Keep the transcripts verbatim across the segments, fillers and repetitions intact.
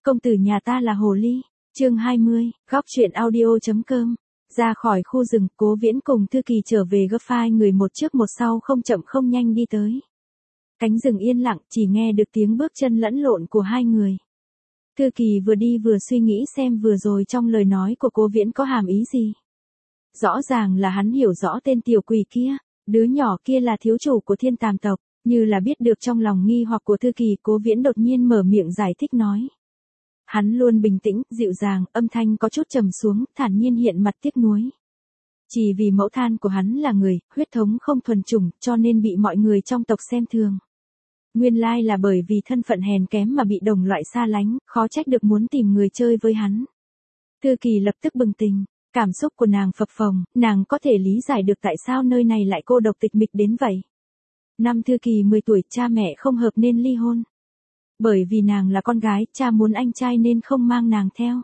Công tử nhà ta là hồ ly. Chương hai mươi, góc truyện audio chấm com. Ra khỏi khu rừng, Cố Viễn cùng Thư Kỳ trở về gấp phai người một trước một sau không chậm không nhanh đi tới. Cánh rừng yên lặng, chỉ nghe được tiếng bước chân lẫn lộn của hai người. Thư Kỳ vừa đi vừa suy nghĩ xem vừa rồi trong lời nói của Cố Viễn có hàm ý gì. Rõ ràng là hắn hiểu rõ tên tiểu quỷ kia, đứa nhỏ kia là thiếu chủ của Thiên Tàm tộc, như là biết được trong lòng nghi hoặc của Thư Kỳ, Cố Viễn đột nhiên mở miệng giải thích nói. Hắn luôn bình tĩnh, dịu dàng, âm thanh có chút trầm xuống, thản nhiên hiện mặt tiếc nuối. Chỉ vì mẫu than của hắn là người, huyết thống không thuần chủng, cho nên bị mọi người trong tộc xem thường. Nguyên lai là bởi vì thân phận hèn kém mà bị đồng loại xa lánh, khó trách được muốn tìm người chơi với hắn. Thư Kỳ lập tức bừng tỉnh, cảm xúc của nàng phập phồng, nàng có thể lý giải được tại sao nơi này lại cô độc tịch mịch đến vậy. Năm Thư Kỳ mười tuổi, cha mẹ không hợp nên ly hôn. Bởi vì nàng là con gái, cha muốn anh trai nên không mang nàng theo.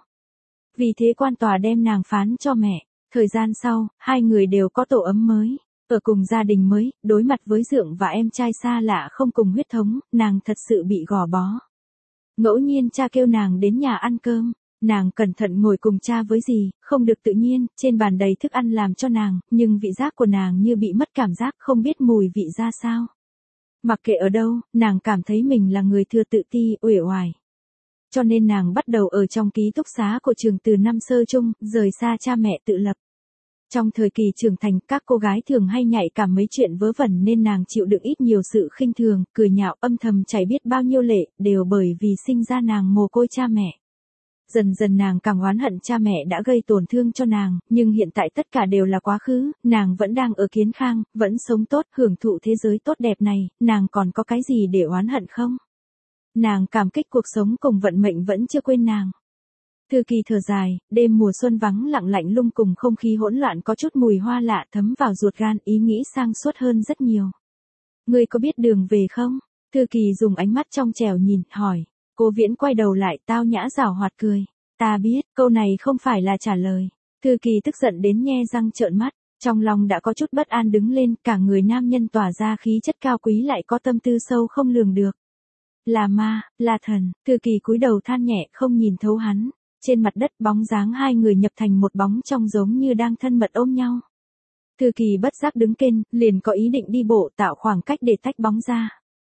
Vì thế quan tòa đem nàng phán cho mẹ. Thời gian sau, hai người đều có tổ ấm mới, ở cùng gia đình mới, đối mặt với dượng và em trai xa lạ không cùng huyết thống, nàng thật sự bị gò bó. Ngẫu nhiên cha kêu nàng đến nhà ăn cơm, nàng cẩn thận ngồi cùng cha với dì, không được tự nhiên, trên bàn đầy thức ăn làm cho nàng, nhưng vị giác của nàng như bị mất cảm giác, không biết mùi vị ra sao. Mặc kệ ở đâu, nàng cảm thấy mình là người thừa tự ti, uể oải. Cho nên nàng bắt đầu ở trong ký túc xá của trường từ năm sơ chung, rời xa cha mẹ tự lập. Trong thời kỳ trưởng thành, các cô gái thường hay nhạy cảm mấy chuyện vớ vẩn nên nàng chịu đựng ít nhiều sự khinh thường, cười nhạo, âm thầm chảy biết bao nhiêu lệ, đều bởi vì sinh ra nàng mồ côi cha mẹ. Dần dần nàng càng oán hận cha mẹ đã gây tổn thương cho nàng, nhưng hiện tại tất cả đều là quá khứ, nàng vẫn đang ở Kiến Khang, vẫn sống tốt, hưởng thụ thế giới tốt đẹp này, nàng còn có cái gì để oán hận không? Nàng cảm kích cuộc sống cùng vận mệnh vẫn chưa quên nàng. Thư Kỳ thở dài, đêm mùa xuân vắng lặng lạnh lung cùng không khí hỗn loạn có chút mùi hoa lạ thấm vào ruột gan, ý nghĩ sang suốt hơn rất nhiều. Ngươi có biết đường về không? Thư Kỳ dùng ánh mắt trong trẻo nhìn, hỏi. Cố Viễn quay đầu lại, tao nhã giảo hoạt cười. Ta biết, câu này không phải là trả lời. Thư Kỳ tức giận đến nhe răng trợn mắt, trong lòng đã có chút bất an đứng lên, cả người nam nhân tỏa ra khí chất cao quý lại có tâm tư sâu không lường được. Là ma, là thần. Thư Kỳ cúi đầu than nhẹ, không nhìn thấu hắn. Trên mặt đất bóng dáng hai người nhập thành một bóng trong giống như đang thân mật ôm nhau. Thư Kỳ bất giác đứng kên, liền có ý định đi bộ tạo khoảng cách để tách bóng ra.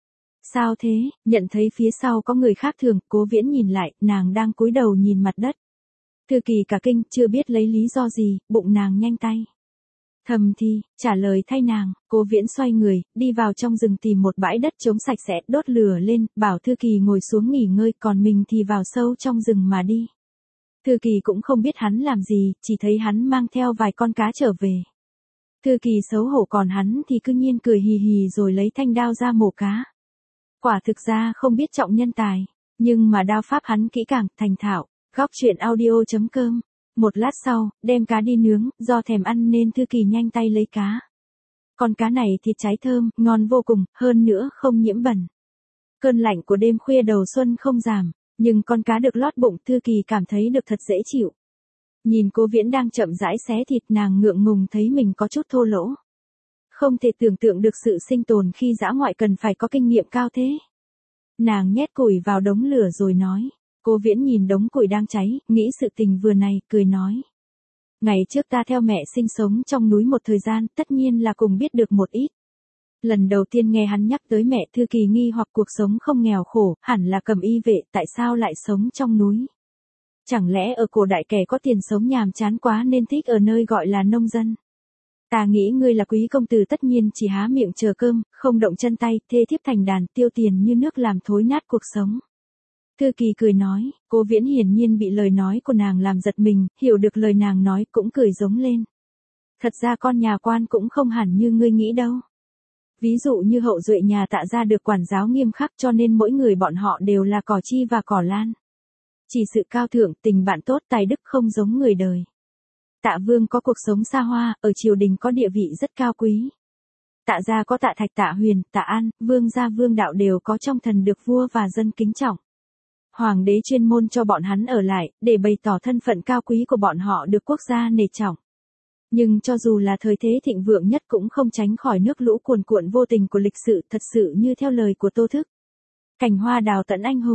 Sao thế? Nhận thấy phía sau có người khác thường, Cố Viễn nhìn lại, nàng đang cúi đầu nhìn mặt đất. Thư Kỳ cả kinh, chưa biết lấy lý do gì, bụng nàng nhanh tay. Thầm thì, trả lời thay nàng, Cố Viễn xoay người, đi vào trong rừng tìm một bãi đất trống sạch sẽ, đốt lửa lên, bảo Thư Kỳ ngồi xuống nghỉ ngơi, còn mình thì vào sâu trong rừng mà đi. Thư Kỳ cũng không biết hắn làm gì, chỉ thấy hắn mang theo vài con cá trở về. Thư Kỳ xấu hổ, còn hắn thì cứ nhiên cười hì hì rồi lấy thanh đao ra mổ cá. Quả thực ra không biết trọng nhân tài, nhưng mà đao pháp hắn kỹ càng, thành thạo. Góc truyện audio chấm com. Một lát sau, đem cá đi nướng, do thèm ăn nên Thư Kỳ nhanh tay lấy cá. Con cá này thịt cháy thơm, ngon vô cùng, hơn nữa không nhiễm bẩn. Cơn lạnh của đêm khuya đầu xuân không giảm, nhưng con cá được lót bụng, Thư Kỳ cảm thấy được thật dễ chịu. Nhìn Cố Viễn đang chậm rãi xé thịt, nàng ngượng ngùng thấy mình có chút thô lỗ. Không thể tưởng tượng được sự sinh tồn khi dã ngoại cần phải có kinh nghiệm cao thế. Nàng nhét củi vào đống lửa rồi nói. Cố Viễn nhìn đống củi đang cháy, nghĩ sự tình vừa này, cười nói. Ngày trước ta theo mẹ sinh sống trong núi một thời gian, tất nhiên là cùng biết được một ít. Lần đầu tiên nghe hắn nhắc tới mẹ, Thư Kỳ nghi hoặc cuộc sống không nghèo khổ, hẳn là cầm y vệ, tại sao lại sống trong núi? Chẳng lẽ ở cổ đại kẻ có tiền sống nhàm chán quá nên thích ở nơi gọi là nông dân? Ta nghĩ ngươi là quý công tử tất nhiên chỉ há miệng chờ cơm, không động chân tay, thê thiếp thành đàn, tiêu tiền như nước làm thối nát cuộc sống. Thư Kỳ cười nói, Cố Viễn hiển nhiên bị lời nói của nàng làm giật mình, hiểu được lời nàng nói cũng cười giống lên. Thật ra con nhà quan cũng không hẳn như ngươi nghĩ đâu. Ví dụ như hậu duệ nhà Tạ gia được quản giáo nghiêm khắc cho nên mỗi người bọn họ đều là cỏ chi và cỏ lan. Chỉ sự cao thượng, tình bạn tốt, tài đức không giống người đời. Tạ Vương có cuộc sống xa hoa, ở triều đình có địa vị rất cao quý. Tạ gia có Tạ Thạch, Tạ Huyền, Tạ An, Vương gia Vương đạo đều có trong thần được vua và dân kính trọng. Hoàng đế chuyên môn cho bọn hắn ở lại, để bày tỏ thân phận cao quý của bọn họ được quốc gia nể trọng. Nhưng cho dù là thời thế thịnh vượng nhất cũng không tránh khỏi nước lũ cuồn cuộn vô tình của lịch sử, thật sự như theo lời của Tô Thức. Cành hoa đào tận anh hùng,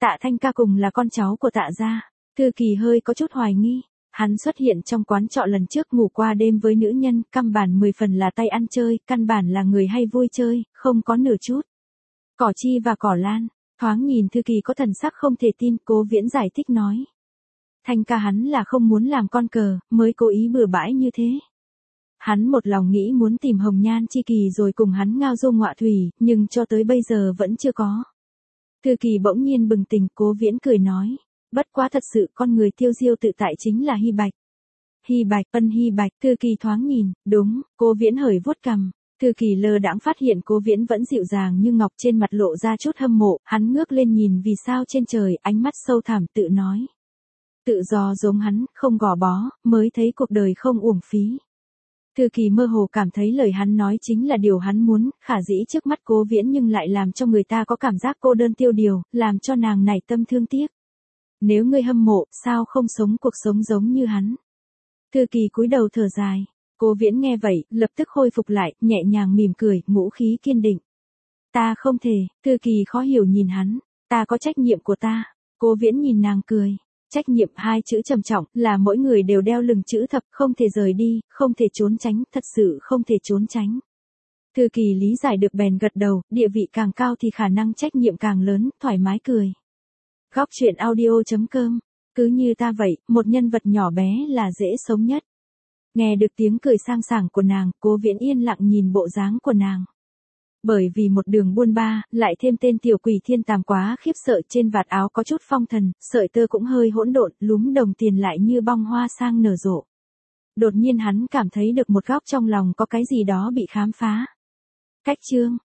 Tạ Thanh ca cùng là con cháu của Tạ gia. Thư Kỳ hơi có chút hoài nghi. Hắn xuất hiện trong quán trọ lần trước ngủ qua đêm với nữ nhân, căn bản mười phần là tay ăn chơi, căn bản là người hay vui chơi, không có nửa chút. Cỏ chi và cỏ lan, thoáng nhìn Thư Kỳ có thần sắc không thể tin, Cố Viễn giải thích nói. Thanh ca hắn là không muốn làm con cờ, mới cố ý bừa bãi như thế. Hắn một lòng nghĩ muốn tìm hồng nhan chi kỳ rồi cùng hắn ngao du ngọa thủy, nhưng cho tới bây giờ vẫn chưa có. Thư Kỳ bỗng nhiên bừng tỉnh, Cố Viễn cười nói. Bất quá thật sự con người tiêu diêu tự tại chính là Hy Bạch. Hy Bạch, Ân Hy Bạch, Thư Kỳ thoáng nhìn, đúng, Cố Viễn hởi vuốt cằm. Thư Kỳ lơ đãng phát hiện Cố Viễn vẫn dịu dàng như ngọc, trên mặt lộ ra chút hâm mộ, hắn ngước lên nhìn vì sao trên trời, ánh mắt sâu thẳm tự nói. Tự do giống hắn, không gò bó, mới thấy cuộc đời không uổng phí. Thư Kỳ mơ hồ cảm thấy lời hắn nói chính là điều hắn muốn, khả dĩ trước mắt Cố Viễn nhưng lại làm cho người ta có cảm giác cô đơn tiêu điều, làm cho nàng nảy tâm thương tiếc. Nếu ngươi hâm mộ, sao không sống cuộc sống giống như hắn? Thư Kỳ cúi đầu thở dài. Cố Viễn nghe vậy, lập tức khôi phục lại, nhẹ nhàng mỉm cười, ngũ khí kiên định. Ta không thể, Thư Kỳ khó hiểu nhìn hắn, ta có trách nhiệm của ta. Cố Viễn nhìn nàng cười. Trách nhiệm hai chữ trầm trọng, là mỗi người đều đeo lưng chữ thập, không thể rời đi, không thể trốn tránh, thật sự không thể trốn tránh. Thư Kỳ lý giải được bèn gật đầu, địa vị càng cao thì khả năng trách nhiệm càng lớn, thoải mái cười. Góc truyện audio chấm com, cứ như ta vậy, một nhân vật nhỏ bé là dễ sống nhất. Nghe được tiếng cười sang sảng của nàng, Cố Viễn yên lặng nhìn bộ dáng của nàng. Bởi vì một đường buôn ba, lại thêm tên tiểu quỷ thiên tàm quá khiếp sợ, trên vạt áo có chút phong thần, sợi tơ cũng hơi hỗn độn, lúm đồng tiền lại như bông hoa sang nở rộ. Đột nhiên hắn cảm thấy được một góc trong lòng có cái gì đó bị khám phá. Cách chương